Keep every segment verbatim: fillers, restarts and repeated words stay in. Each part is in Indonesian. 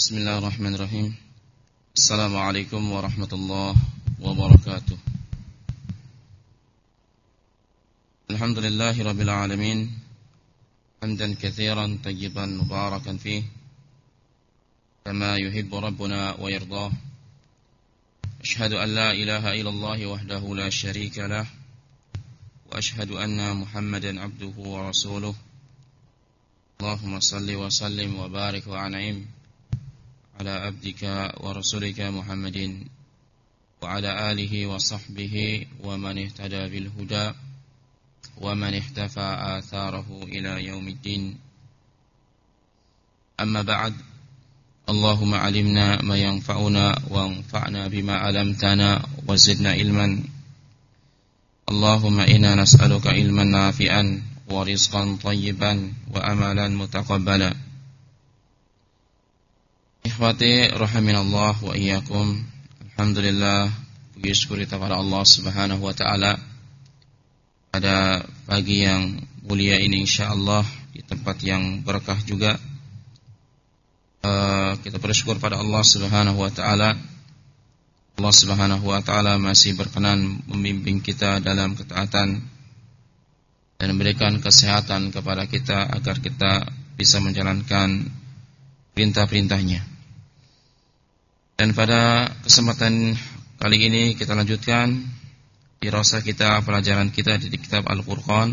Bismillahirrahmanirrahim. Assalamualaikum warahmatullahi wabarakatuh. Alhamdulillahi rabbil alamin. Hamdan katsiran tayyiban mubarakan fih kama yuhibbu rabbuna wa yardah. Ashhadu an la ilaha illallah wahdahu la syarika lah wa ashhadu anna Muhammadan abduhu wa rasuluh. Allahumma salli wa sallim wa barik wa an'im ala abdika wa rasulika Muhammadin wa ala alihi wa sahbihi wa man ihtada bil huda wa man ihtafa atharahu ila yaumiddin. Amma ba'd. Allahumma alimna ma yanfa'una wa anfa'na bima 'allamtana wa zidna ilman. Allahumma inna nas'aluka ilman nafi'an wa rizqan thayyiban wa amalan mutaqabbala. Ikhwati rahiminallah wa iyyakum. Alhamdulillah, puji syukur kepada Allah Subhanahu wa taala pada pagi yang mulia ini insyaallah di tempat yang berkah juga. Uh, kita bersyukur pada Allah Subhanahu wa taala. Allah Subhanahu wa taala masih berkenan membimbing kita dalam ketaatan dan memberikan kesehatan kepada kita agar kita bisa menjalankan perintah-perintahnya. Dan pada kesempatan kali ini kita lanjutkan dirasa kita, pelajaran kita di kitab Al-Furqan,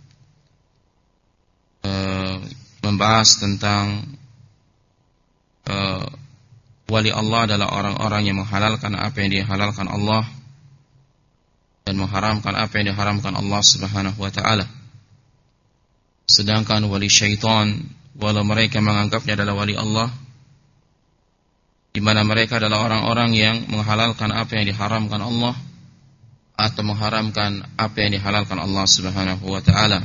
e, membahas tentang e, wali Allah adalah orang-orang yang menghalalkan apa yang dihalalkan Allah dan mengharamkan apa yang diharamkan Allah Subhanahu wa taala. Sedangkan wali syaitan, walau mereka menganggapnya adalah wali Allah, di mana mereka adalah orang-orang yang menghalalkan apa yang diharamkan Allah atau mengharamkan apa yang dihalalkan Allah Subhanahu wa taala.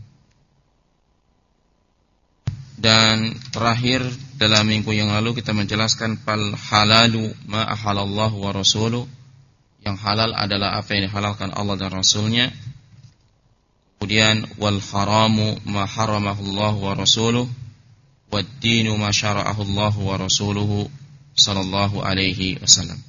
Dan terakhir dalam minggu yang lalu kita menjelaskan fal halalu ma ahalallahu wa rasuluh. Yang halal adalah apa yang dihalalkan Allah dan Rasulnya. Kemudian wal haramu ma haramahu Allah wa rasuluh, wad dinu ma syara'ahu Allah wa rasuluhu sallallahu alaihi wasallam.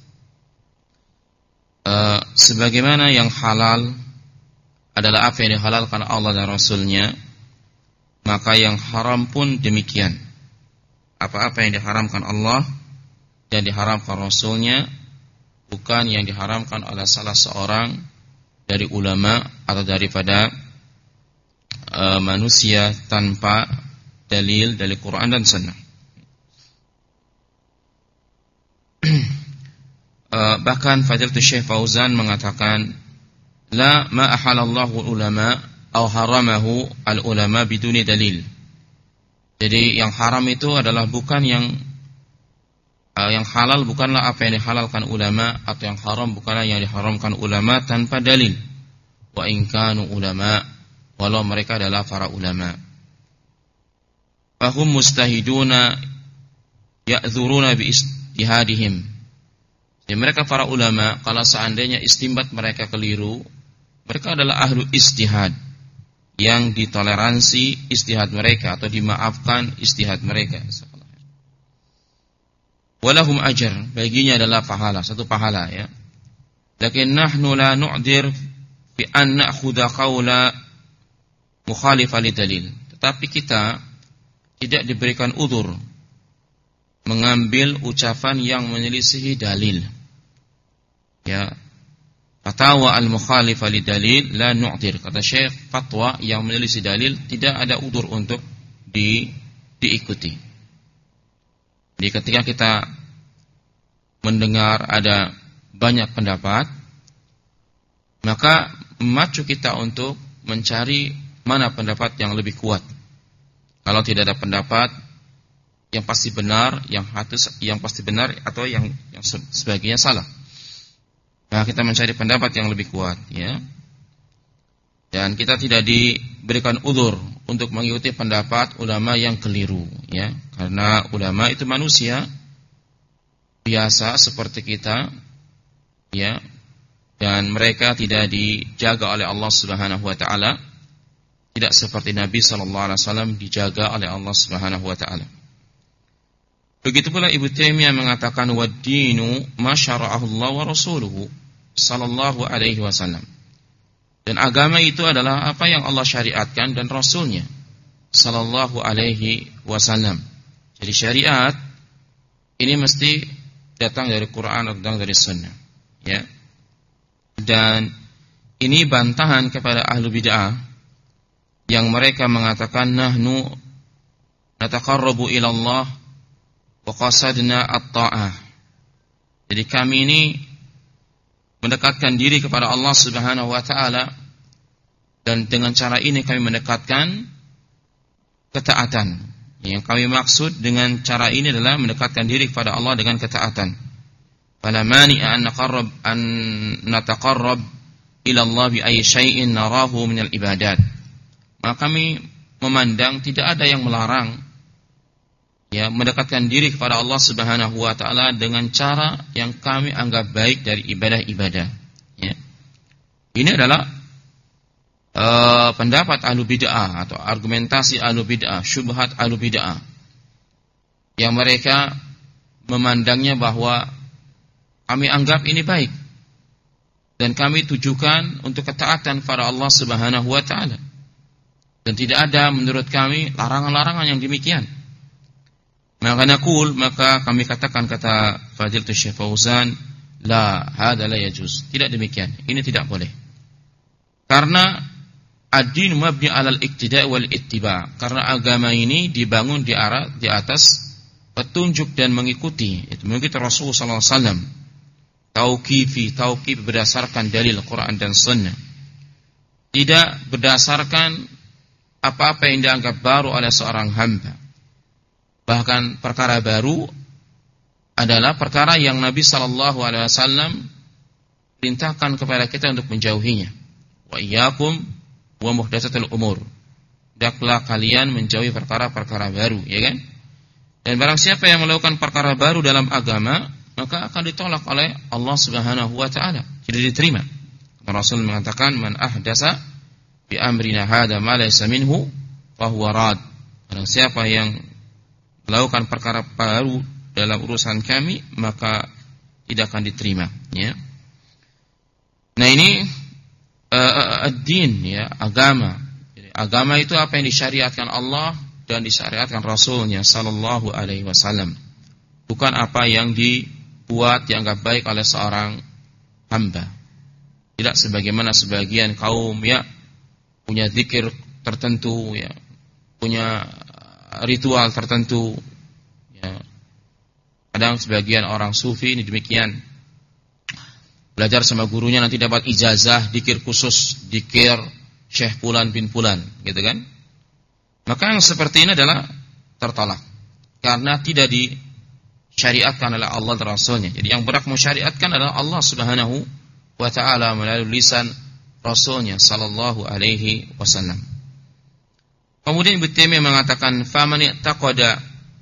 Uh, sebagaimana yang halal adalah apa yang dihalalkan Allah dan Rasulnya, maka yang haram pun demikian. Apa-apa yang diharamkan Allah dan diharamkan Rasulnya bukan yang diharamkan oleh salah seorang dari ulama atau daripada uh, manusia tanpa dalil dari Quran dan Sunnah. Uh, bahkan Fadilatul Syekh Fauzan mengatakan la ma ahalallahu ulama aw haramahu al ulama biduni dalil. Jadi yang haram itu adalah bukan yang uh, yang halal bukanlah apa yang dihalalkan ulama, atau yang haram bukanlah yang diharamkan ulama tanpa dalil. Wa in kanu ulama, walau mereka adalah para ulama. Fahum mustahiduna ya'dzuruna bi istihadihim. Jadi mereka para ulama, kalau seandainya istinbat mereka keliru, mereka adalah ahlu istihad yang ditoleransi istihad mereka atau dimaafkan istihad mereka. Walahum ajar, baginya adalah pahala, satu pahala ya. Lakin nahnu la nu'dir fi an na'khudha qawla mukhalifa li dalil. Tetapi kita tidak diberikan udzur mengambil ucapan yang menyelisihi dalil. Ya, fatwa al-mukhalifah li dalil la nu'tir. Kata Syekh, fatwa yang menyelisih dalil tidak ada udzur untuk di, diikuti. Jadi ketika kita mendengar ada banyak pendapat, maka memacu kita untuk mencari mana pendapat yang lebih kuat. Kalau tidak ada pendapat yang pasti benar, yang hadis yang pasti benar, atau yang yang sebagiannya salah, nah kita mencari pendapat yang lebih kuat, ya. Dan kita tidak diberikan udzur untuk mengikuti pendapat ulama yang keliru, ya, karena ulama itu manusia biasa seperti kita, ya, dan mereka tidak dijaga oleh Allah Subhanahu wa taala, tidak seperti Nabi sallallahu alaihi wasallam dijaga oleh Allah Subhanahu wa taala. Begitu pula Ibnu Taimiyah mengatakan wad-dinu ma syara'ahu Allah wa rasuluhu sallallahu alaihi wasallam. Dan agama itu adalah apa yang Allah syariatkan dan Rasulnya sallallahu alaihi wasallam. Jadi syariat ini mesti datang dari Quran atau datang dari Sunnah, ya. Dan ini bantahan kepada ahlu bid'ah yang mereka mengatakan nahnu nataqarrabu ila Allah wa qasadna at-ta'ah. Jadi kami ini mendekatkan diri kepada Allah Subhanahu wa taala dan dengan cara ini kami mendekatkan ketaatan. Yang kami maksud dengan cara ini adalah mendekatkan diri kepada Allah dengan ketaatan. Fala mani'a an naqarrab an nataqarrab ila Allah bi ayyi syai'in narahu min al-ibadat. Maka kami memandang tidak ada yang melarang ya mendekatkan diri kepada Allah Subhanahu wa taala dengan cara yang kami anggap baik dari ibadah-ibadah, ya. Ini adalah Uh, pendapat ahlu bid'ah atau argumentasi ahlu bid'ah, syubhat ahlu bid'ah, yang mereka memandangnya bahwa kami anggap ini baik dan kami tujukan untuk ketaatan kepada Allah Subhanahu wa taala, dan tidak ada menurut kami larangan-larangan yang demikian. Maka naqul, maka kami katakan, kata Fadilatul Syekh Fauzan, la hada la yajuz, tidak demikian, ini tidak boleh. Karena ad-din mabni 'alal iqtida' wal ittiba', karena agama ini dibangun di arah di atas petunjuk dan mengikuti, itu mengikuti Rasulullah sallallahu alaihi wasallam. Tauqifi, tauqif berdasarkan dalil Quran dan Sunnah, tidak berdasarkan apa-apa yang dianggap baru oleh seorang hamba. Bahkan perkara baru adalah perkara yang Nabi sallallahu alaihi wasallam perintahkan kepada kita untuk menjauhinya. Wa iyyakum wa muhdatsatul umur. Hendaklah kalian menjauhi perkara-perkara baru, ya kan? Dan barang siapa yang melakukan perkara baru dalam agama, maka akan ditolak oleh Allah Subhanahu wa taala, tidak diterima. Rasul mengatakan, man ahdasa bi amrina hadza ma laysa minhu fa huwa rad. Barang siapa yang melakukan perkara baru dalam urusan kami, maka tidak akan diterima, ya. Nah, ini Uh, ad-din, ya, agama. Jadi, agama itu apa yang disyariatkan Allah dan disyariatkan Rasulnya sallallahu alaihi wasallam. Bukan apa yang dibuat dianggap baik oleh seorang hamba. Tidak sebagaimana sebagian kaum, ya, punya zikir tertentu, ya, punya ritual tertentu, ya. Kadang sebagian orang sufi ini demikian. Belajar sama gurunya nanti dapat ijazah dikir khusus, dikir Syekh Fulan bin Fulan, gitu kan? Maka yang seperti ini adalah tertolak karena tidak disyariatkan oleh Allah dan Rasulnya. Jadi yang berhak mensyariatkan adalah Allah Subhanahu wa taala melalui lisan Rasulnya sallallahu alaihi wasallam. Kemudian Ibnu Taimiyah mengatakan, faman i'taqada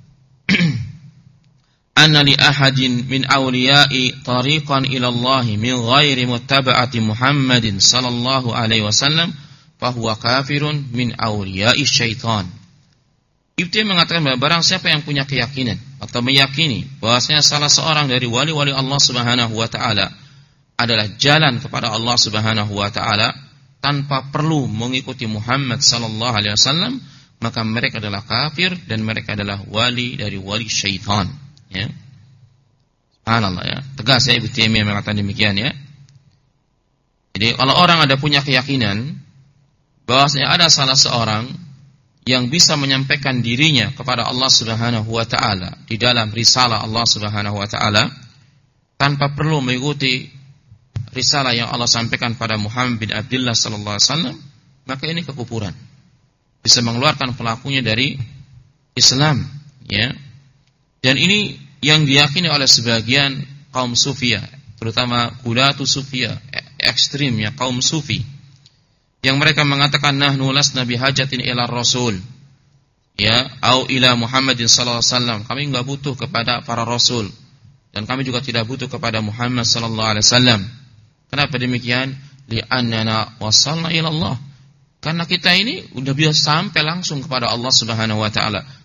anna li ahadin min awliya'i tariqan ila Allah min ghairi muttaba'ati Muhammadin sallallahu alaihi wasallam fa huwa kafirun min awliya'i syaitan. Ibnu mengatakan bahwa barang siapa yang punya keyakinan atau meyakini bahwasanya salah seorang dari wali-wali Allah Subhanahu wa taala adalah jalan kepada Allah Subhanahu wa taala tanpa perlu mengikuti Muhammad sallallahu alaihi wasallam, maka mereka adalah kafir dan mereka adalah wali dari wali syaitan. Ya, subhanallah, ya, tegas ya Ibnu Taimiyah mengatakan demikian, ya. Jadi kalau orang ada punya keyakinan bahwasanya ada salah seorang yang bisa menyampaikan dirinya kepada Allah Subhanahu wa taala di dalam risalah Allah Subhanahu wa taala tanpa perlu mengikuti risalah yang Allah sampaikan pada Muhammad bin Abdullah sallallahu alaihi wasallam, maka ini kekufuran. Bisa mengeluarkan pelakunya dari Islam, ya. Dan ini yang diyakini oleh sebagian kaum sufia, terutama gulatu sufia, ekstrim, ya, kaum sufi, yang mereka mengatakan nahnu lasna bihajatin ila rasul, ya, au ila Muhammadin sallallahu alaihi wasallam. Kami enggak butuh kepada para rasul dan kami juga tidak butuh kepada Muhammad sallallahu alaihi wasallam. Kenapa demikian? Li'annana wasalna ila Allah. Karena kita ini udah bisa sampai langsung kepada Allah Subhanahu wa taala.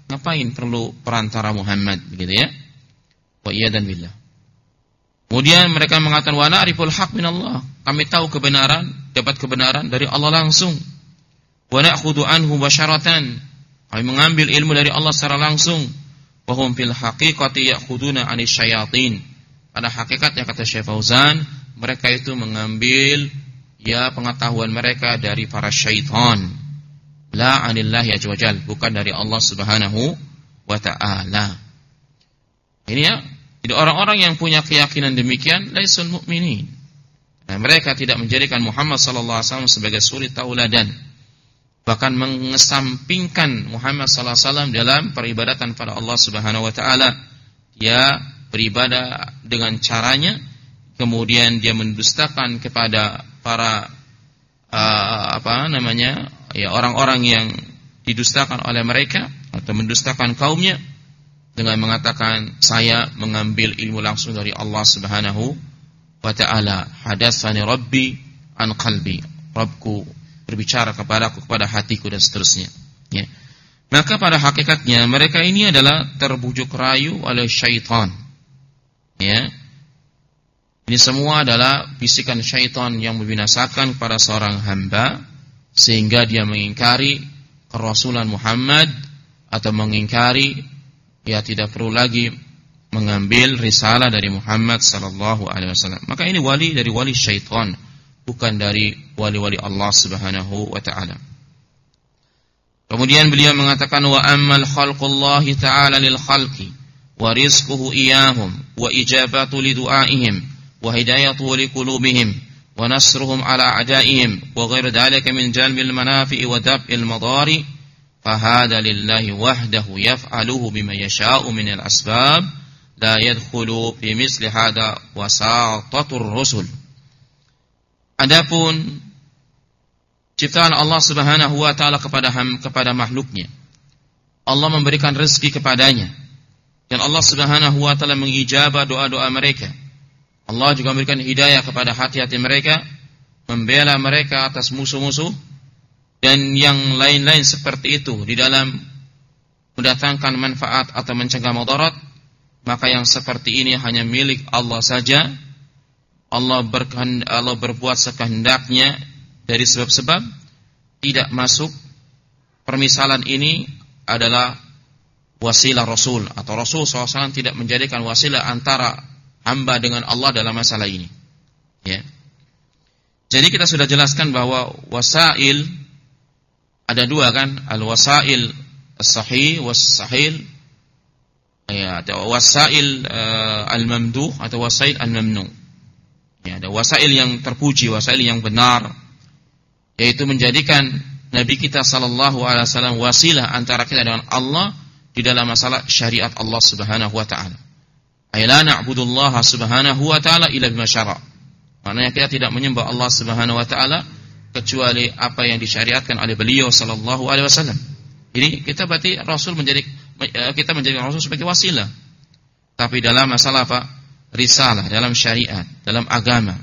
ngapain perlu perantara Muhammad, begitu ya? Wa iyadan billah. Kemudian mereka mengatakan wa na'riful haq min Allah. Kami tahu kebenaran, dapat kebenaran dari Allah langsung. Wa na'khudhu anhu basyaratan. Kami mengambil ilmu dari Allah secara langsung. Wa hum fil haqiqati ya'khuduna 'anis syayatin. Pada hakikatnya kata Syekh Fauzan, mereka itu mengambil ya pengetahuan mereka dari para syaitan. La 'anillahi azza wajal, bukan dari Allah Subhanahu wa ta'ala. Ini ya. Jadi orang-orang yang punya keyakinan demikian laisul mu'minin. Nah, mereka tidak menjadikan Muhammad sallallahu alaihi wasallam sebagai suri tauladan. Bahkan mengesampingkan Muhammad sallallahu alaihi wasallam dalam peribadatan pada Allah Subhanahu wa taala. Dia beribadah dengan caranya, kemudian dia mendustakan kepada para uh, apa namanya? ya orang-orang yang didustakan oleh mereka atau mendustakan kaumnya, dengan mengatakan saya mengambil ilmu langsung dari Allah Subhanahu wa taala. Hadatsani Rabbi an qalbi. Rabbku berbicara kepadaku, kepada hatiku, dan seterusnya. Ya. Maka pada hakikatnya mereka ini adalah terbujuk rayu oleh syaitan. Ya. Ini semua adalah bisikan syaitan yang membinasakan kepada seorang hamba sehingga dia mengingkari kerasulan Muhammad atau mengingkari ya tidak perlu lagi mengambil risalah dari Muhammad sallallahu alaihi wasallam. Maka ini wali dari wali syaitan, bukan dari wali-wali Allah Subhanahu wa taala. Kemudian beliau mengatakan wa ammal khalqullahi ta'ala lil khalqi wa rizquhu iyahum wa ijabatu li du'aihim wa hidayatu li qulubihim wa nasruhum ala a'daihim wa ghairu dhalika min jalbil manafi'i wa dab'il madari. Fahada lillahi wahdahu yaf'aluhu bima yasha'u minal asbab la yadkhulu fi misli hada wasatatur rusul. Adapun ciptaan Allah Subhanahu wa taala kepada ham, kepada makhluknya, Allah memberikan rezeki kepadanya, dan Allah Subhanahu wa taala mengijabah doa-doa mereka. Allah juga memberikan hidayah kepada hati-hati mereka, membela mereka atas musuh-musuh, dan yang lain-lain seperti itu di dalam mendatangkan manfaat atau mencegah mudarat. Maka yang seperti ini hanya milik Allah saja. Allah berkehendak, Allah berbuat sekehendaknya dari sebab-sebab, tidak masuk. Permisalan ini adalah wasilah Rasul, atau Rasul shallallahu alaihi wasallam tidak menjadikan wasilah antara hamba dengan Allah dalam masalah ini. Ya. Jadi kita sudah jelaskan bahwa wasail ada dua kan, al-wasail as-sahih was-sahil, ya, ada wasail uh, al-mamduh atau wasail al-mamnu. Ya, ada wasail yang terpuji, wasail yang benar, yaitu menjadikan Nabi kita sallallahu alaihi wasallam wasilah antara kita dengan Allah di dalam masalah syariat Allah Subhanahu wa taala. Ay la na'budullaha subhanahu wa ta'ala illa bima syara'. Maknanya kita tidak menyembah Allah Subhanahu wa taala kecuali apa yang disyariatkan oleh beliau sallallahu alaihi wasallam. Ini kita berarti Rasul menjadi kita menjadi Rasul sebagai wasilah. Tapi dalam masalah apa? Risalah, dalam syariat, dalam agama.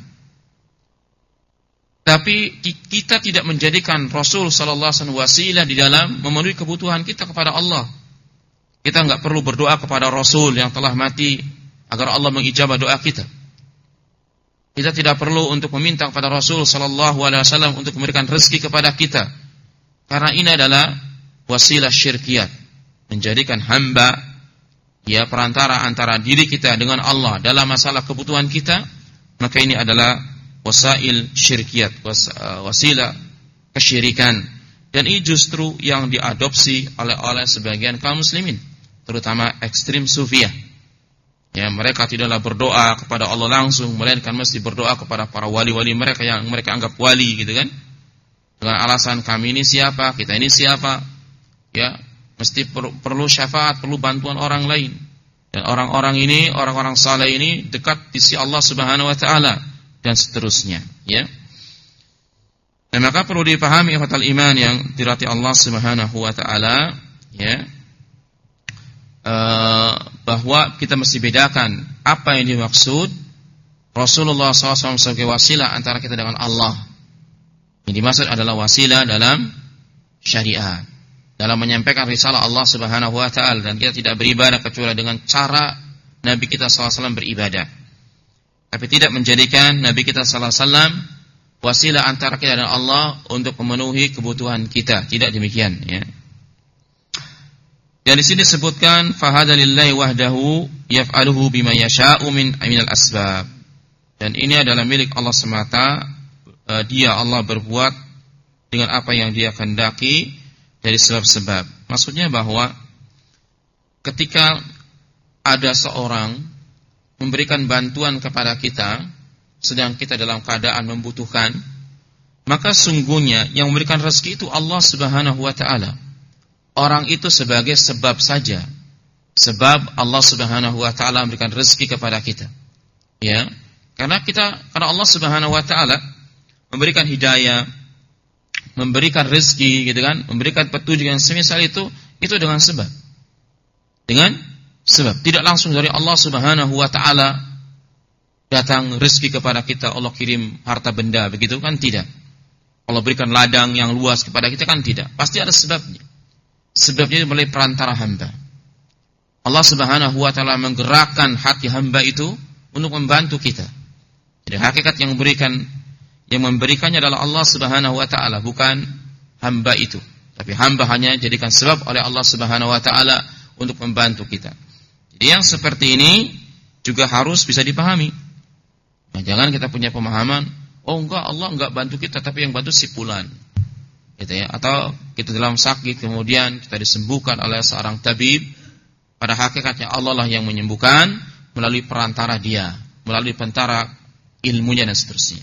Tapi kita tidak menjadikan Rasul sallallahu alaihi wasallam wasilah di dalam memenuhi kebutuhan kita kepada Allah. Kita enggak perlu berdoa kepada Rasul yang telah mati agar Allah mengijabah doa kita. Kita tidak perlu untuk meminta kepada Rasul sallallahu alaihi wasallam untuk memberikan rezeki kepada kita. Karena ini adalah wasilah syirkiyat, menjadikan hamba ya perantara antara diri kita dengan Allah dalam masalah kebutuhan kita. Maka ini adalah wasail syirkiyat, was, uh, wasilah kesyirikan. Dan ini justru yang diadopsi oleh oleh sebagian kaum muslimin, terutama ekstrim sufiyah. Ya, mereka tidaklah berdoa kepada Allah langsung, melainkan mesti berdoa kepada para wali-wali mereka yang mereka anggap wali, gitu kan? Dengan alasan kami ini siapa, kita ini siapa, ya, mesti per, perlu syafaat, perlu bantuan orang lain. Dan orang-orang ini, orang-orang saleh ini dekat di sisi Allah Subhanahu wa taala dan seterusnya, ya. Dan maka perlu dipahami ikhwatal iman yang dirahmati Allah Subhanahu wa taala, ya. Uh, bahwa kita mesti bedakan apa yang dimaksud Rasulullah shallallahu alaihi wasallam sebagai wasilah antara kita dengan Allah. Yang dimaksud adalah wasilah dalam syariat, dalam menyampaikan risalah Allah Subhanahu wa taala, dan kita tidak beribadah kecuali dengan cara Nabi kita sallallahu alaihi wasallam beribadah. Tapi tidak menjadikan Nabi kita sallallahu alaihi wasallam wasilah antara kita dan Allah untuk memenuhi kebutuhan kita. Tidak demikian, ya. Dan di sini disebutkan fahada lillahi wahdahu yaf'aluhu bima yasha'u min minal asbab. Dan ini adalah milik Allah semata. Dia Allah berbuat dengan apa yang Dia kehendaki dari sebab-sebab. Maksudnya bahwa ketika ada seorang memberikan bantuan kepada kita sedang kita dalam keadaan membutuhkan, maka sungguhnya yang memberikan rezeki itu Allah Subhanahu wa taala. Orang itu sebagai sebab saja. Sebab Allah Subhanahu wa taala memberikan rezeki kepada kita. Ya. Karena kita karena Allah Subhanahu wa taala memberikan hidayah, memberikan rezeki gitu kan, memberikan petunjuk yang semisal itu, itu dengan sebab. Dengan sebab. Tidak langsung dari Allah Subhanahu wa taala datang rezeki kepada kita, Allah kirim harta benda begitu kan, tidak. Allah berikan ladang yang luas kepada kita kan, tidak. Pasti ada sebabnya. Sebabnya melalui perantara hamba. Allah Subhanahu wa taala menggerakkan hati hamba itu untuk membantu kita. Jadi hakikat yang memberikan yang memberikannya adalah Allah Subhanahu wa taala, bukan hamba itu. Tapi hamba hanya jadikan sebab oleh Allah Subhanahu wa taala untuk membantu kita. Jadi yang seperti ini juga harus bisa dipahami. Nah, jangan kita punya pemahaman, oh enggak, Allah enggak bantu kita, tapi yang bantu si fulan. Gitu ya. Atau kita dalam sakit kemudian kita disembuhkan oleh seorang tabib, pada hakikatnya Allah lah yang menyembuhkan melalui perantara dia, melalui perantara ilmunya dan seterusnya.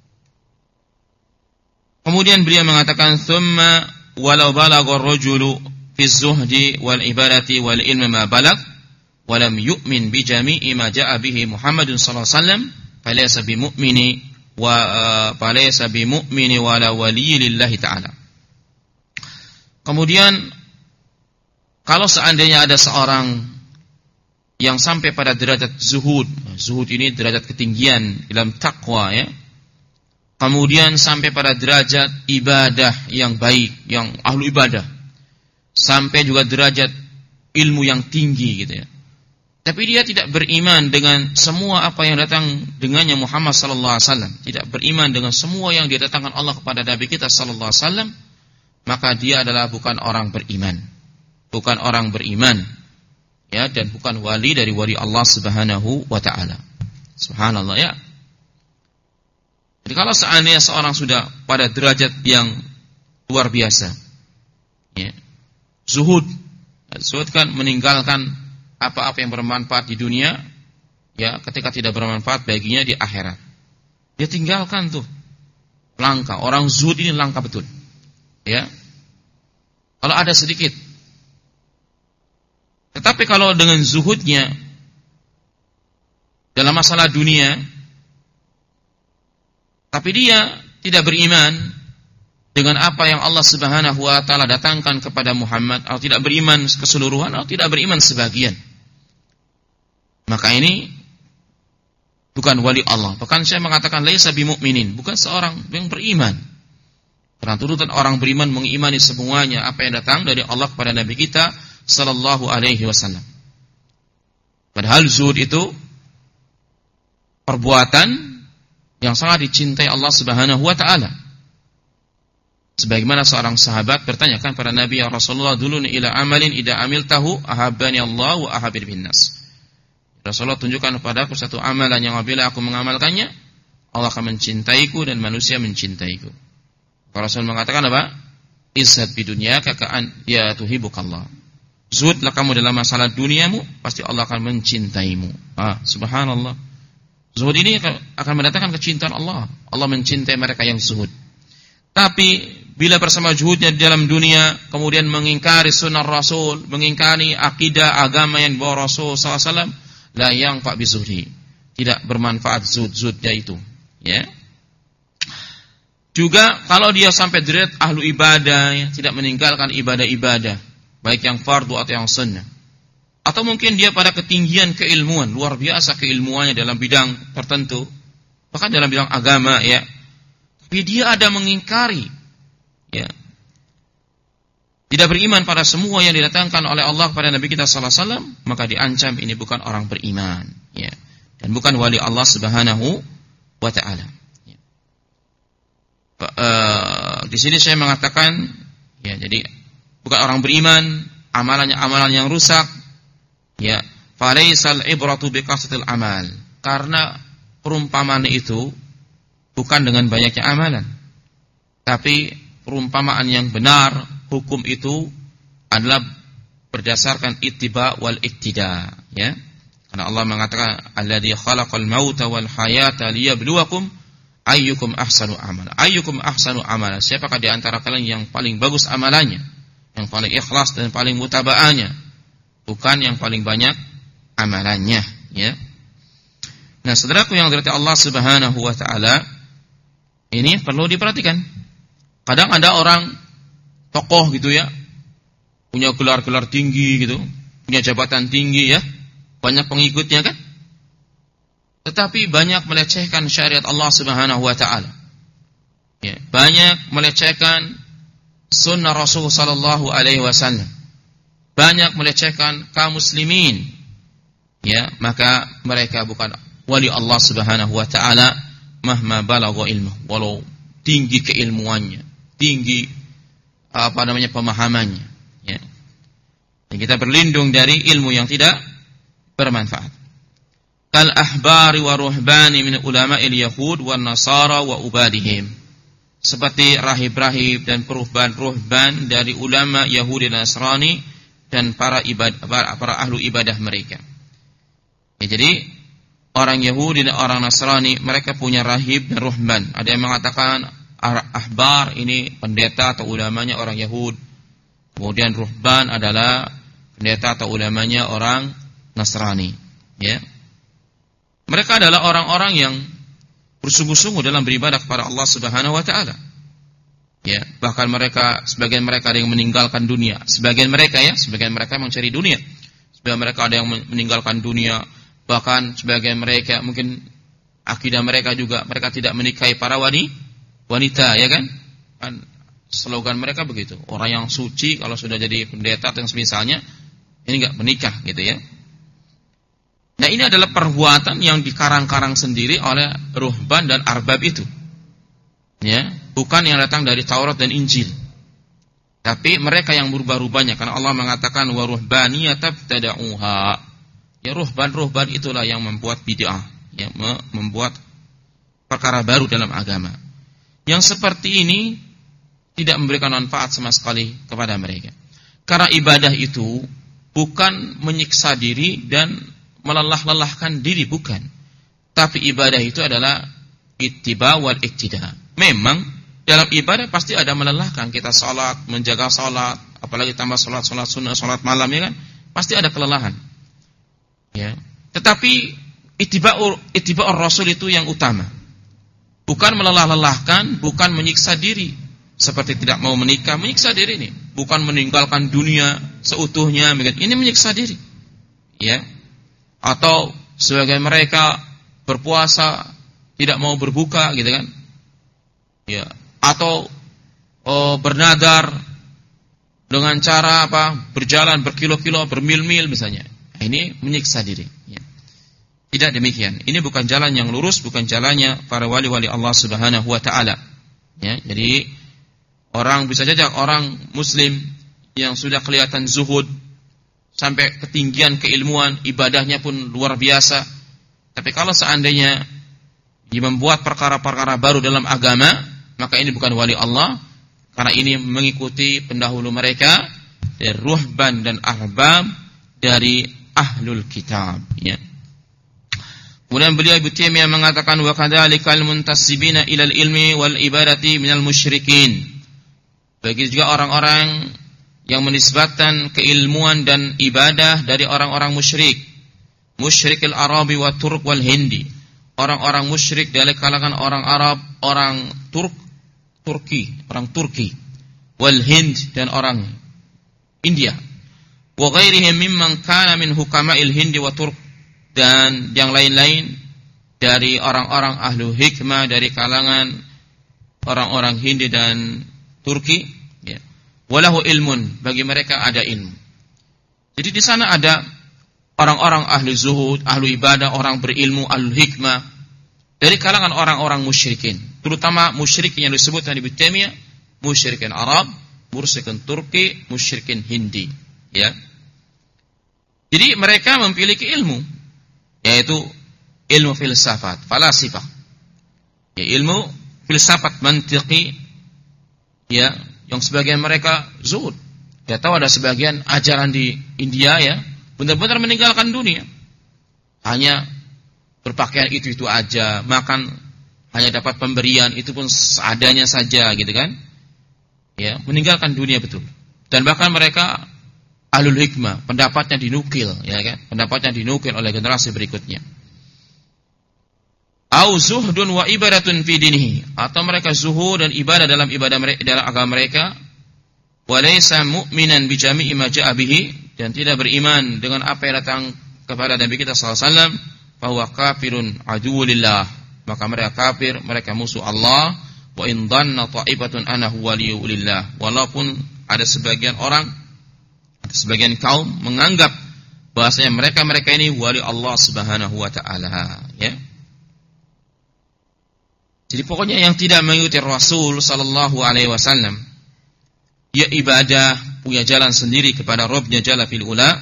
Kemudian beliau mengatakan thumma walau balagha ar-rajulu fi az-zuhdi wal ibadati wal ilmi ma balag wa lam yu'min bi jami'i ma ja'a bihi Muhammadun sallallahu alaihi wasallam falaysa bimu'mini wa falaysa bimu'mini wala waliyyi lillahi ta'ala. Kemudian kalau seandainya ada seorang yang sampai pada derajat zuhud, zuhud ini derajat ketinggian dalam takwa ya. Kemudian sampai pada derajat ibadah yang baik, yang ahlu ibadah. Sampai juga derajat ilmu yang tinggi gitu ya. Tapi dia tidak beriman dengan semua apa yang datang dengannya Muhammad sallallahu alaihi wasallam, tidak beriman dengan semua yang didatangkan Allah kepada Nabi kita sallallahu alaihi wasallam, maka dia adalah bukan orang beriman. Bukan orang beriman. Ya, dan bukan wali dari wali Allah Subhanahu wa taala. Subhanallah ya. Jadi kalau seandainya seorang sudah pada derajat yang luar biasa, ya, zuhud, zuhud kan meninggalkan apa-apa yang bermanfaat di dunia, ya, ketika tidak bermanfaat baginya di akhirat. Dia tinggalkan tuh, langka. Orang zuhud ini langka betul, ya. Kalau ada sedikit. Tetapi kalau dengan zuhudnya dalam masalah dunia, tapi dia tidak beriman dengan apa yang Allah Subhanahu wa taala datangkan kepada Muhammad, atau tidak beriman keseluruhan, atau tidak beriman sebagian, maka ini bukan wali Allah. Bahkan saya mengatakan laisa bimu'minin, bukan seorang yang beriman. Karena tuntutan orang beriman mengimani semuanya apa yang datang dari Allah kepada Nabi kita sallallahu alaihi wasallam. Padahal zuhud itu perbuatan yang sangat dicintai Allah Subhanahu wa taala. Sebagaimana seorang sahabat bertanyakan pada Nabi, ya Rasulullah, duluni ila amalin idza amiltahu ahabbani Allah wa ahabbir bin nas. Rasulullah, tunjukkan kepadaku satu amalan yang apabila aku mengamalkannya, Allah akan mencintaiku dan manusia mencintaiku. Rasul mengatakan apa? Izhad bidunyaka ka'an ya tuhibukallah. Zuhudlah kamu dalam masalah duniamu, pasti Allah akan mencintaimu. Ah, subhanallah. Zuhud ini akan mendatangkan kecintaan Allah. Allah mencintai mereka yang zuhud. Tapi bila bersama zuhudnya di dalam dunia, kemudian mengingkari sunnah Rasul, mengingkari akidah agama yang dibawa Rasul sallallahu alaihi wasallam, la yanfa' bi zuhdi. Tidak bermanfaat zuhud-zuhudnya itu, ya. Juga kalau dia sampai derajat ahlu ibadah, ya, tidak meninggalkan ibadah-ibadah, baik yang fardu atau yang sunnah. Atau mungkin dia pada ketinggian keilmuan, luar biasa keilmuannya dalam bidang tertentu, bahkan dalam bidang agama, ya. Tapi dia ada mengingkari, ya, tidak beriman pada semua yang didatangkan oleh Allah kepada Nabi kita sallallahu alaihi wasallam, maka diancam ini bukan orang beriman, ya, dan bukan wali Allah Subhanahu wa taala. Ya. Uh, di sini saya mengatakan, ya, jadi bukan orang beriman, amalannya amalan yang rusak, ya. Falaisal ibratu biqasratil amal. Karena perumpamaan itu bukan dengan banyaknya amalan, tapi perumpamaan yang benar, hukum itu adalah berdasarkan ittiba wal iktida, ya. Karena Allah mengatakan alladzi khalaqal mauta wal hayata liyabluwakum ayyukum ahsanu amala. Ayyukum ahsanu amala. Siapakah di antara kalian yang paling bagus amalannya, yang paling ikhlas dan paling mutaba'anya, bukan yang paling banyak amalannya, ya. Nah, saudaraku yang dirahmati Allah Subhanahu wa taala, ini perlu diperhatikan. Kadang ada orang tokoh gitu, ya, punya gelar-gelar tinggi gitu, punya jabatan tinggi, ya, banyak pengikutnya kan, tetapi banyak melecehkan syariat Allah Subhanahu wa taala, ya, banyak melecehkan sunnah Rasul sallallahu alaihi wasallam, banyak melecehkan kaum muslimin, ya, maka mereka bukan wali Allah Subhanahu wa taala mahma balagha ilmu, walau tinggi keilmuannya, tinggi apa namanya pemahamannya, ya. Dan kita berlindung dari ilmu yang tidak bermanfaat. Kal ahbari wa ruhbani min ulama'il yahud wan nasara wa ubadihim. Seperti rahib-rahib dan ruhban-ruhban dari ulama Yahudi dan Nasrani dan para ibadah, para ahlu ibadah mereka. Ya, jadi orang Yahudi dan orang Nasrani mereka punya rahib dan ruhban. Ada yang mengatakan ahbar ini pendeta atau ulamanya orang Yahud. Kemudian ruhban adalah pendeta atau ulamanya orang Nasrani, ya. Mereka adalah orang-orang yang bersungguh-sungguh dalam beribadah kepada Allah Subhanahu wa taala. Ya, bahkan mereka sebagian mereka ada yang meninggalkan dunia, sebagian mereka ya, sebagian mereka mencari dunia. Sebagian mereka ada yang meninggalkan dunia, bahkan sebagian mereka mungkin akidah mereka juga mereka tidak menikahi para wanita, wanita ya kan? Kan slogan mereka begitu. Orang yang suci kalau sudah jadi pendeta atau yang semisalnya ini enggak menikah gitu ya. Nah, ini adalah perbuatan yang dikarang-karang sendiri oleh ruhban dan arbab itu. Ya, bukan yang datang dari Taurat dan Injil. Tapi mereka yang berubah-ubahnya, karena Allah mengatakan wa ruhbaniyata tabtada'uha. Ya, ruhban-ruhban itulah yang membuat bid'ah, yang membuat perkara baru dalam agama. Yang seperti ini tidak memberikan manfaat sama sekali kepada mereka. Karena ibadah itu bukan menyiksa diri dan melelah-lelahkan diri, bukan. Tapi ibadah itu adalah ittiba wal iktida. Memang dalam ibadah pasti ada melelahkan. Kita salat, menjaga salat, apalagi tambah salat salat sunnah, salat malam ya kan, pasti ada kelelahan. Ya. Tetapi ittiba'ur ittiba'ur rasul itu yang utama. Bukan melelah-lelahkan, bukan menyiksa diri. Seperti tidak mau menikah, menyiksa diri ini. Bukan meninggalkan dunia seutuhnya, ini menyiksa diri. Ya. Atau sebagian mereka berpuasa tidak mau berbuka gitu kan, ya, atau oh, bernadar dengan cara apa, berjalan berkilo-kilo, bermil-mil misalnya. Nah, ini menyiksa diri, ya. Tidak demikian. Ini bukan jalan yang lurus, bukan jalannya para wali-wali Allah Subhanahu wa taala, ya. Jadi orang bisa saja orang muslim yang sudah kelihatan zuhud sampai ketinggian keilmuan, ibadahnya pun luar biasa. Tapi kalau seandainya dia membuat perkara-perkara baru dalam agama, maka ini bukan wali Allah, karena ini mengikuti pendahulu mereka dari ruhban dan ahbab dari ahlul kitab, ya. Kemudian beliau Ibnu Taimiyah mengatakan wa kadzalikal muntasibina ilal ilmi wal ibadati minal musyrikin. Bagi juga orang-orang yang menisbatkan keilmuan dan ibadah dari orang-orang musyrik. Musyrikil Arabi wa Turk wal Hindi. Orang-orang musyrik dari kalangan orang Arab, orang Turk, Turki, orang Turki, wal Hind dan orang India. Wa ghairihim mimman kana min hukama'il Hindi wa Turk, dan yang lain-lain dari orang-orang ahlu hikmah dari kalangan orang-orang Hindi dan Turki, ya. walahu ilmun, bagi mereka ada ilmu. Jadi di sana ada orang-orang ahli zuhud, ahli ibadah, orang berilmu, ahli hikmah dari kalangan orang-orang musyrikin, terutama musyrikin yang disebutkan di Ibnu Taimiyah, musyrikin Arab, musyrikin Turki, musyrikin Hindi, ya. Jadi mereka memiliki ilmu, yaitu ilmu filsafat, falasifah. Ya, ilmu filsafat mantiqi, ya, yang sebagian mereka zuhud. Ya tahu ada sebagian ajaran di India, ya, benar-benar meninggalkan dunia. Hanya berpakaian itu-itu aja, makan hanya dapat pemberian, itu pun seadanya saja, gitu kan. Ya, meninggalkan dunia betul. Dan bahkan mereka ahlul hikmah, pendapatnya dinukil, ya kan? Pendapatnya dinukil oleh generasi berikutnya. Au zuhdun wa ibadatun fi dinihi, atau mereka zuhud dan ibadah dalam ibadah mereka, dalam agama mereka. Wa laysa mu'minan bi jami'i ma ja'a bihi, dan tidak beriman dengan apa yang datang kepada Nabi kita sallallahu alaihi wasallam, fa huwa kafirun aduwwulillah, maka mereka kafir, mereka musuh Allah. Wa in dhanna ta'ifatun annahu waliyulillah, walaupun ada sebagian orang, ada sebagian kaum menganggap bahasanya mereka-mereka ini wali Allah Subhanahu wa taala, ya. Jadi pokoknya yang tidak mengikuti Rasul sallallahu alaihi wasallam, ya ibadah, punya jalan sendiri kepada Rabbnya Jalla fil ula,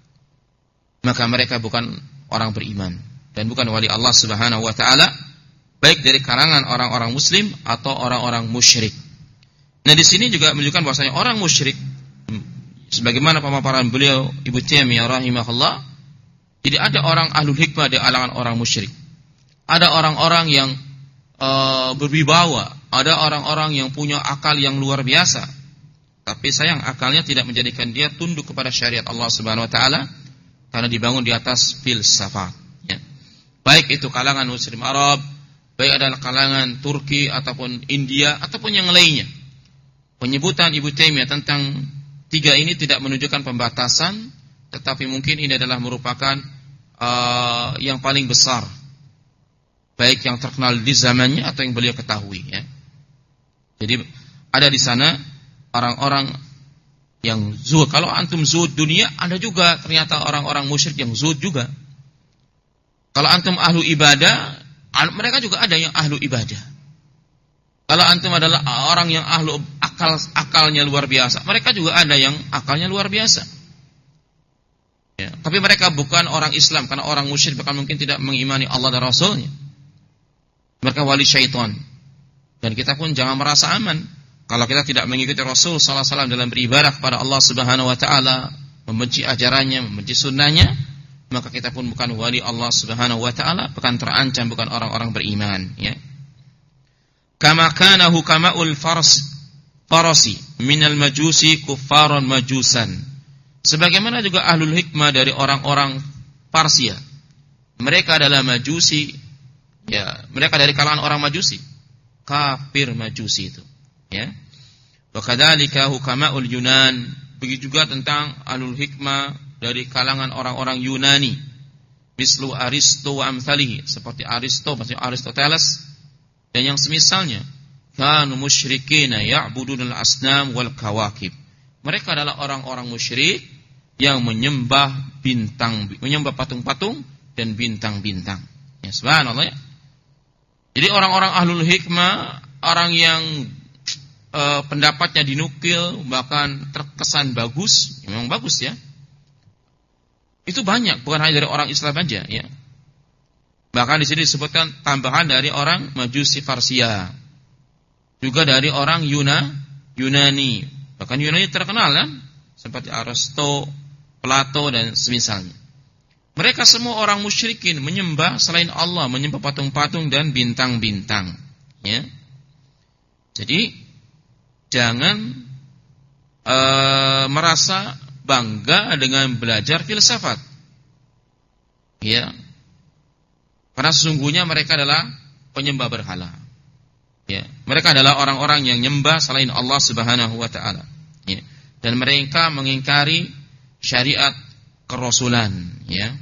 maka mereka bukan orang beriman dan bukan wali Allah Subhanahu wa taala, baik dari kalangan orang-orang muslim atau orang-orang musyrik. Nah, di sini juga menunjukkan bahwasanya orang musyrik, sebagaimana pemaparan beliau Ibnu Taimiyah rahimahullah, jadi ada orang ahlul hikmah di kalangan orang musyrik. Ada orang-orang yang Uh, berwibawa, ada orang-orang yang punya akal yang luar biasa, tapi sayang akalnya tidak menjadikan dia tunduk kepada syariat Allah Subhanahu wa taala, karena dibangun di atas filsafat, ya. Baik itu kalangan muslim Arab, baik adalah kalangan Turki ataupun India ataupun yang lainnya. Penyebutan Ibnu Taimiyah tentang tiga ini tidak menunjukkan pembatasan, tetapi mungkin ini adalah merupakan uh, yang paling besar, baik yang terkenal di zamannya atau yang beliau ketahui, ya. Jadi ada di sana orang-orang yang zuhud. Kalau antum zuhud dunia, ada juga ternyata orang-orang musyrik yang zuhud juga. Kalau antum ahlu ibadah, mereka juga ada yang ahlu ibadah. Kalau antum adalah orang yang ahlu akal, akalnya luar biasa, mereka juga ada yang akalnya luar biasa, ya. Tapi mereka bukan orang Islam, karena orang musyrik bahkan mungkin tidak mengimani Allah dan Rasulnya. Mereka wali syaitan. Dan kita pun jangan merasa aman kalau kita tidak mengikuti Rasul sallallahu alaihi wasallam dalam beribadah kepada Allah Subhanahu wa taala, membenci ajarannya, membenci sunnahnya, maka kita pun bukan wali Allah Subhanahu wa taala, bukan terancam, bukan orang-orang beriman, ya. Kama kana hukama'ul fars farasi minal majusi kuffaran majusan. Sebagaimana juga ahlul hikmah dari orang-orang Parsia. Mereka adalah majusi, ya, mereka dari kalangan orang Majusi, kafir Majusi itu, ya. Wa kadzalika hukama'ul Yunan, begitu juga tentang ahlul hikmah dari kalangan orang-orang Yunani, mislu Aristo wa amsalihi, seperti Aristo, maksudnya Aristoteles dan yang semisalnya. Kanu musyrikina ya'budunal asnam wal kawakib. Mereka adalah orang-orang musyrik yang menyembah bintang, menyembah patung-patung dan bintang-bintang. Ya, subhanallah, ya. Jadi orang-orang ahlul hikmah, orang yang e, pendapatnya dinukil, bahkan terkesan bagus, memang bagus, ya. Itu banyak, bukan hanya dari orang Islam aja, ya. Bahkan di sini disebutkan tambahan dari orang Majusi Parsia, juga dari orang Yuna, Yunani. Bahkan Yunani terkenal, kan, seperti Aristo, Plato dan semisalnya. Mereka semua orang musyrikin, menyembah selain Allah, menyembah patung-patung dan bintang-bintang, ya. Jadi jangan e, merasa bangga dengan belajar filsafat, ya. Karena sesungguhnya mereka adalah penyembah berhala, ya. Mereka adalah orang-orang yang nyembah selain Allah Subhanahu wa taala, ya. Dan mereka mengingkari syariat kerasulan, ya.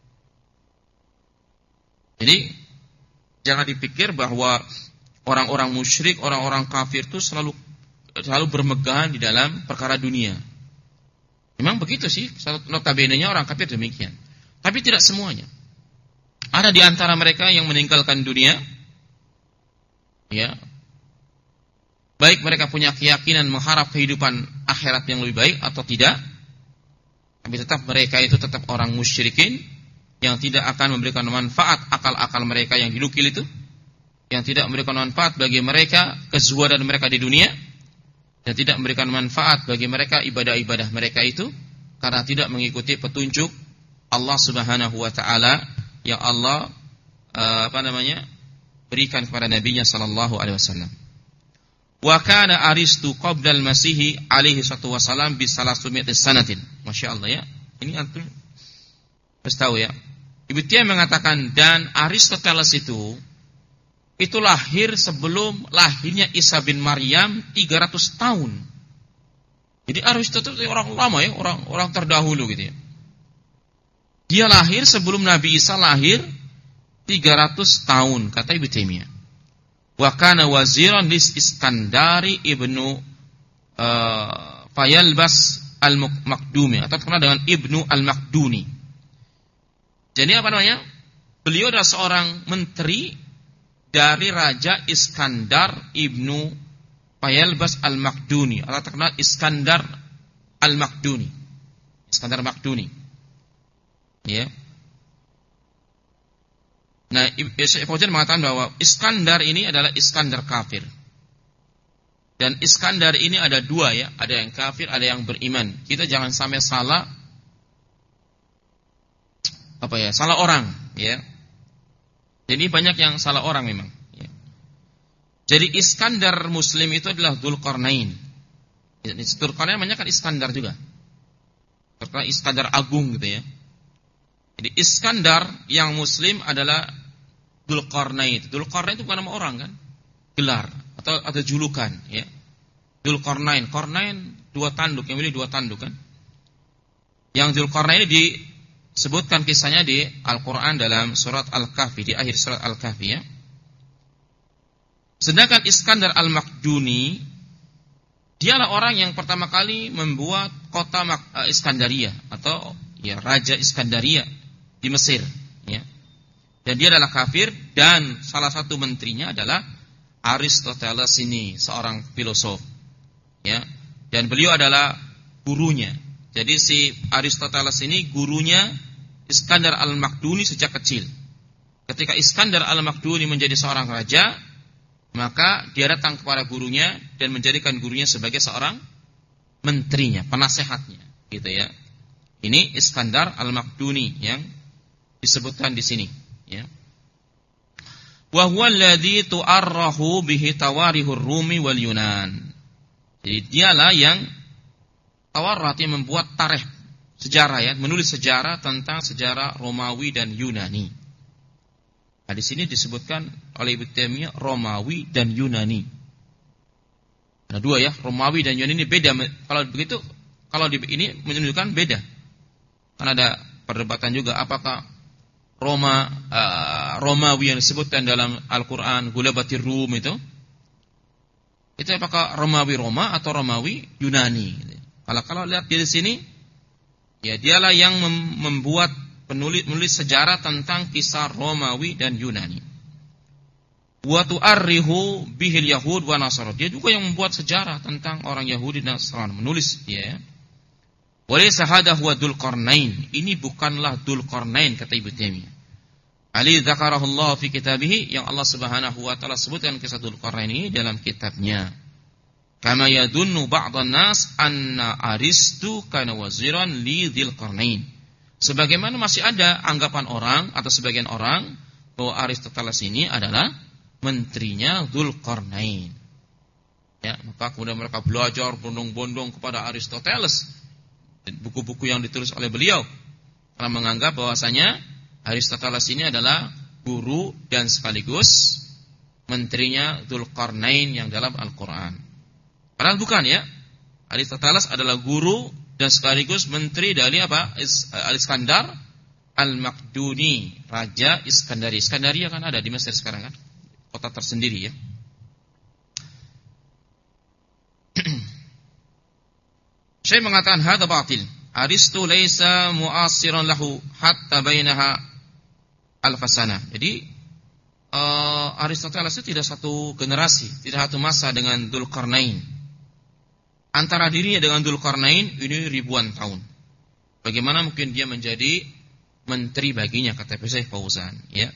Jadi jangan dipikir bahwa orang-orang musyrik, orang-orang kafir itu selalu selalu bermegahan di dalam perkara dunia. Memang begitu sih, notabene-nya orang kafir demikian. Tapi tidak semuanya. Ada di antara mereka yang meninggalkan dunia, ya, baik mereka punya keyakinan mengharap kehidupan akhirat yang lebih baik atau tidak, tapi tetap mereka itu tetap orang musyrikin yang tidak akan memberikan manfaat akal-akal mereka yang dinukil itu, yang tidak memberikan manfaat bagi mereka kezuhudan mereka di dunia, dan tidak memberikan manfaat bagi mereka ibadah-ibadah mereka itu, karena tidak mengikuti petunjuk Allah Subhanahu wa taala yang Allah uh, apa namanya berikan kepada nabinya sallallahu alaihi wasallam. Wa kana Aristu qabla al-Masih alaihi salatu wasallam bi salasumiyati sanatin. Masyaallah ya. Ini antum harus tahu ya. Ibnu Taimiyah mengatakan dan Aristoteles itu itu lahir sebelum lahirnya Isa bin Maryam tiga ratus tahun. Jadi Aristoteles orang lama ya, orang orang terdahulu gitu ya. Dia lahir sebelum Nabi Isa lahir tiga ratus tahun, kata Ibnu Taimiyah. Wa kana waziran lis Iskandari ibnu uh, Fayalbas al-Makdumi atau terkenal dengan Ibnu al-Makduni. Jadi apa namanya? Beliau adalah seorang menteri dari Raja Iskandar ibnu Fayalbas al-Makduni atau terkenal Iskandar al-Makduni. Iskandar Makduni. Ya. Nah, Syekh Fauzan mengatakan bahwa Iskandar ini adalah Iskandar kafir. Dan Iskandar ini ada dua ya, ada yang kafir, ada yang beriman. Kita jangan sampai salah apa ya, salah orang, ya. Jadi banyak yang salah orang memang. Ya. Jadi Iskandar Muslim itu adalah Dzulqarnain. Dzulqarnain namanya kan Iskandar juga. Terkenal Iskandar Agung gitu ya. Jadi Iskandar yang Muslim adalah Dzulqarnain. Dzulqarnain itu bukan nama orang kan? Gelar atau ada julukan ya. Dzulqarnain, Qarnain dua tanduk, yang milih dua tanduk kan. Yang Dzulqarnain ini disebutkan kisahnya di Al-Qur'an dalam surat Al-Kahfi, di akhir surat Al-Kahfi ya. Sedangkan Iskandar Al-Makduni dialah orang yang pertama kali membuat kota Iskandaria atau ya Raja Iskandaria di Mesir ya. Dan dia adalah kafir dan salah satu menterinya adalah Aristoteles ini, seorang filosof ya. Dan beliau adalah gurunya. Jadi si Aristoteles ini gurunya Iskandar Al-Makduni sejak kecil. Ketika Iskandar Al-Makduni menjadi seorang raja, maka dia datang kepada gurunya dan menjadikan gurunya sebagai seorang menterinya, penasehatnya gitu ya. Ini Iskandar Al-Makduni yang disebutkan di sini ya. Wa huwa alladhi tu'arrahu bihi tawarihur Rumi wal Yunan. Jadi dialah yang tawarrah, yang membuat tarikh sejarah ya, menulis sejarah tentang sejarah Romawi dan Yunani. Nah, di sini disebutkan oleh Ibnu Taimiyah Romawi dan Yunani. Ada dua ya, Romawi dan Yunani ini beda. Kalau begitu, kalau di, ini menunjukkan beda. Kan ada perdebatan juga apakah Roma uh, Romawi yang disebutkan dalam Al-Qur'an Gulabatir Rum itu itu apakah Romawi Roma atau Romawi Yunani? Kalau kalau lihat di sini ya dialah yang mem- membuat penulis menulis sejarah tentang kisah Romawi dan Yunani. Wa tu'arrihu bihil Yahud wa Nasara. Dia juga yang membuat sejarah tentang orang Yahudi dan Nasrani, menulis ya. Walaysa hadha huwa Dzulqarnain. Ini bukanlah Dzulqarnain kata Ibnu Taimiyah. Ali dzakarahullah fi kitabih, yang Allah Subhanahu wa taala sebutkan kisah Dzulqarnain ini dalam kitabnya. Kama yadunnu ba'dhan nas anna Aristu kana waziran li Dzulqarnain. Sebagaimana masih ada anggapan orang atau sebagian orang bahwa Aristoteles ini adalah menterinya Dzulqarnain. Ya, maka kemudian mereka belajar bondong-bondong kepada Aristoteles, buku-buku yang ditulis oleh beliau, karena menganggap bahwasanya Aristoteles ini adalah guru dan sekaligus menterinya Dzulqarnain yang dalam Al-Qur'an. Padahal bukan ya. Aristoteles adalah guru dan sekaligus menteri dari apa? Al-Iskandar Al-Makduni, Raja Iskandaria. Iskandaria kan ada di Mesir sekarang kan, kota tersendiri ya. Syekh mengatakan hadza batil. Aristo laisa mu'asiran lahu hatta bainaha alfasana. Jadi uh, Aristoteles itu tidak satu generasi, tidak satu masa dengan Dzulqarnain. Antara dirinya dengan Dzulqarnain ini ribuan tahun. Bagaimana mungkin dia menjadi menteri baginya, kata Syekh Fauzan, ya.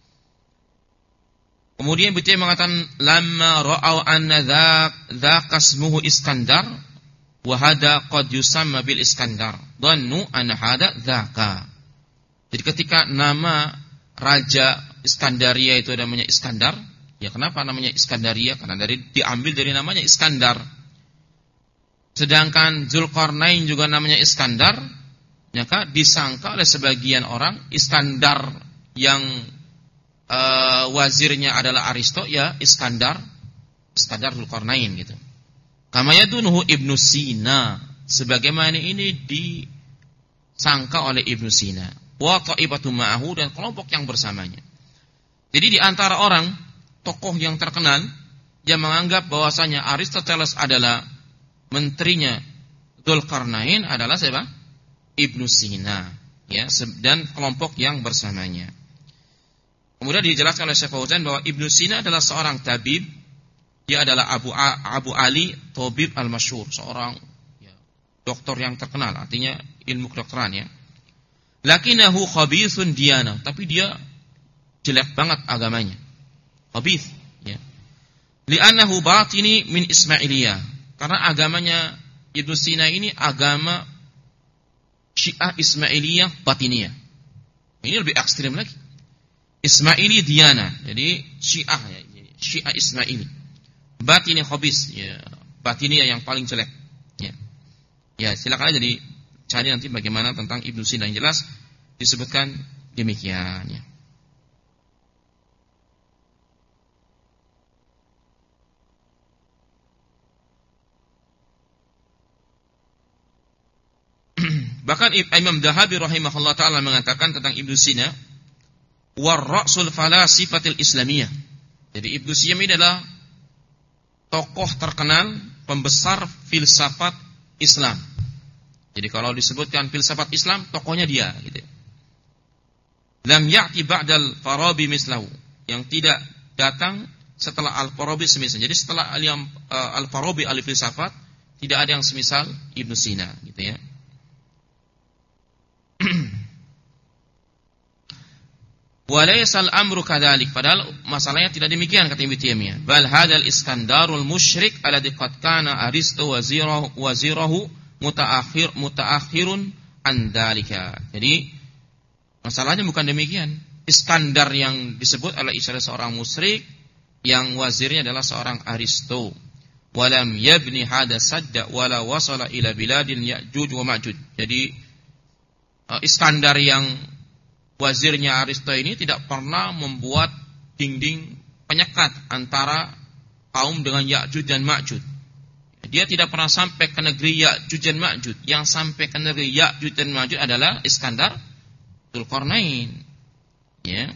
Kemudian beliau mengatakan lamma ra'au anna dzaka ismuhu Iskandar wa hada qad yusamma bil Iskandar dhannu anna hada dzaka. Jadi ketika nama raja Iskandaria itu namanya Iskandar, ya kenapa namanya Iskandaria? Karena dari diambil dari namanya Iskandar. Sedangkan Dzulqarnain juga namanya Iskandar, maka disangka oleh sebagian orang Iskandar yang Uh, wazirnya adalah Aristo, ya Iskandar, Iskandar Dzulqarnain gitu. Kama yadunuhu Ibnu Sina, sebagaimana ini disangka oleh Ibnu Sina. Wa ta'ibatu ma'ahu, dan kelompok yang bersamanya. Jadi di antara orang tokoh yang terkenal yang menganggap bahwasanya Aristoteles adalah menterinya Dzulqarnain adalah siapa? Ibnu Sina, ya, dan kelompok yang bersamanya. Kemudian dijelaskan oleh Syekh Fauzan bahwa Ibnu Sina adalah seorang tabib. Dia adalah Abu A, Abu Ali Tabib al-Masyhur, seorang ya, doktor yang terkenal, artinya ilmu kedokteran, ya. Lakinahu khabithun diyana, tapi dia jelek banget agamanya. Khabith, ya. Li'annahu batini min Ismailiyah, karena agamanya Ibnu Sina ini agama Syiah Ismailiyah batiniyah. Ini lebih ekstrim lagi. Ismaili Diyana, jadi Syiah, ya, Syiah Ismaili. Batini khabis, ya, batiniyah yang paling jelek. Ya, ya silakan aja dicari nanti bagaimana tentang Ibnu Sina, yang jelas disebutkan demikian. Ya. Bahkan Imam Dahabi rahimahullah taala mengatakan tentang Ibnu Sina, war ra'sul falasifatil islamiyah. Jadi Ibnu Sina ini adalah tokoh terkenal pembesar filsafat Islam. Jadi kalau disebutkan filsafat Islam, tokohnya dia gitu. Lam ya'ti ba'dal Farabi mislahu, yang tidak datang setelah Al-Farabi semisal. Jadi setelah Al-Farabi ahli filsafat, tidak ada yang semisal Ibnu Sina gitu, ya. Walaysal amru kadzalik, padahal masalahnya tidak demikian kata Ibnu Taimiyah. Bal hadzal Iskandarul musyrik alladzi qad kana Aristo wazirahu wazirahu mutaakhir mutaakhirun an dzalika. Jadi masalahnya bukan demikian. Iskandar yang disebut adalah adalah seorang musyrik yang wazirnya adalah seorang Aristo. Walam yabni hada sadda wala wasala ila biladin Ya'juj wa Ma'juj. Jadi Iskandar yang wazirnya Aristo ini tidak pernah membuat dinding penyekat antara kaum dengan Ya'juj dan Ma'juj. Dia tidak pernah sampai ke negeri Ya'juj dan Ma'juj. Yang sampai ke negeri Ya'juj dan Ma'juj adalah Iskandar Dzulqarnain. Ya.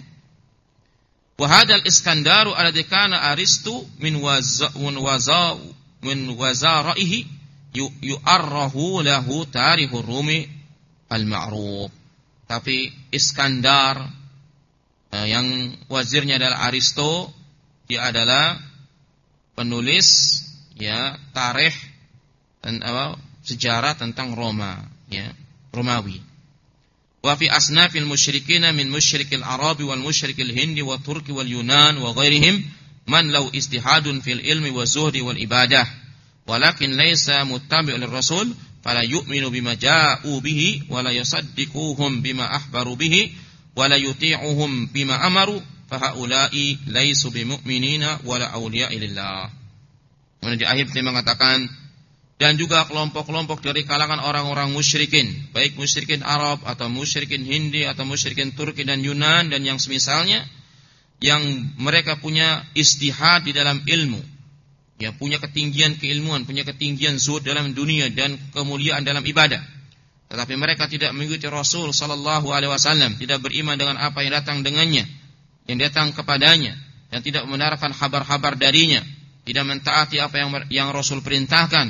Wa hadzal Iskandaru alladzi kana Aristo min waza min waza min wazara'ihi yu'arrahu lahu tarihur Rumi al-ma'ruf. Tapi Iskandar eh, yang wazirnya adalah Aristo, dia adalah penulis, ya, tarikh dan apa, sejarah tentang Roma, ya, Romawi. Wa fi asnafil musyrikin min musyrikil Arabi wal musyrikil Hindi wa Turki wal Yunan wa ghairihim man law istihadun fil ilmi wa zuhdi wal ibadah walakin laysa muttabi'un lir-rasul fala yu'minu bima ja'u bihi wa la yusaddiquhum bima akhbaru bihi wa la yuti'uhum bima amaru fa haula'i laysu bimu'minina wa la awliya'i lillah. Kemudian di akhir dia mengatakan, dan juga kelompok-kelompok dari kalangan orang-orang musyrikin, baik musyrikin Arab atau musyrikin Hindi atau musyrikin Turki dan Yunan dan yang semisalnya, yang mereka punya istihad di dalam ilmu, ya, punya ketinggian keilmuan, punya ketinggian zuhud dalam dunia dan kemuliaan dalam ibadah. Tetapi mereka tidak mengikuti Rasul sallallahu alaihi wasallam, tidak beriman dengan apa yang datang dengannya, yang datang kepadanya, dan tidak membenarkan kabar-kabar darinya, tidak mentaati apa yang yang Rasul perintahkan.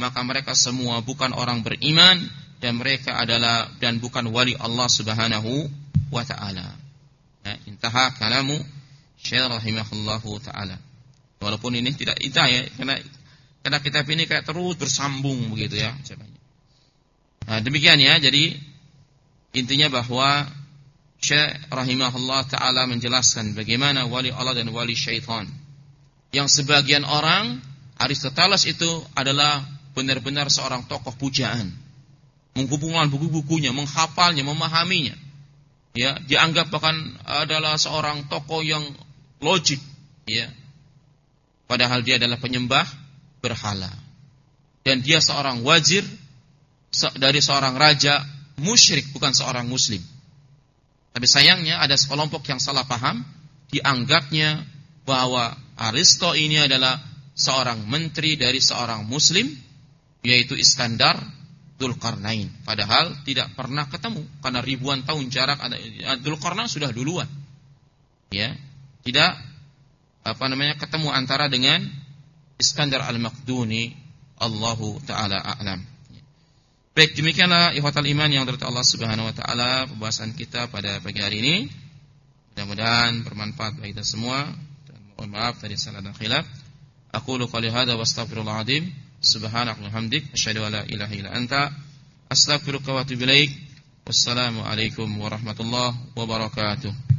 maka mereka semua bukan orang beriman dan mereka adalah dan bukan wali Allah Subhanahu wa taala. Ya, intaha kalamu Syekh rahimahullahu taala. Walaupun ini tidak indah ya, karena karena kitab ini kayak terus bersambung begitu ya. Nah, demikian ya. Jadi intinya bahwa Syekh rahimahullah taala menjelaskan bagaimana wali Allah dan wali syaitan. Yang sebagian orang Aristoteles itu adalah benar-benar seorang tokoh pujaan. Mengumpulkan buku-bukunya, menghafalnya, memahaminya. Ya, dianggap bahkan adalah seorang tokoh yang logik, ya. Padahal dia adalah penyembah berhala. Dan dia seorang wazir dari seorang raja musyrik, bukan seorang muslim. Tapi sayangnya ada sekelompok yang salah paham, dianggapnya bahwa Aristo ini adalah seorang menteri dari seorang muslim, yaitu Iskandar Dzulqarnain. Padahal tidak pernah ketemu karena ribuan tahun jarak. Dzulqarnain sudah duluan. Ya, tidak apa namanya ketemu antara dengan Iskandar Al-Maqduni. Allahu taala a'lam. Baik, demikianlah ikhwatal iman yang dirahmati Allah Subhanahu wa taala pembahasan kita pada pagi hari ini. Mudah-mudahan bermanfaat bagi kita semua dan mohon maaf tadi salah dan khilaf. Aqulu qouli hadza wa astaghfirullah azim. Subhanaka wa hamdik asyhadu an la ilaha illa anta astaghfiruka wa atubu ilaik. Wassalamu alaikum warahmatullahi wabarakatuh.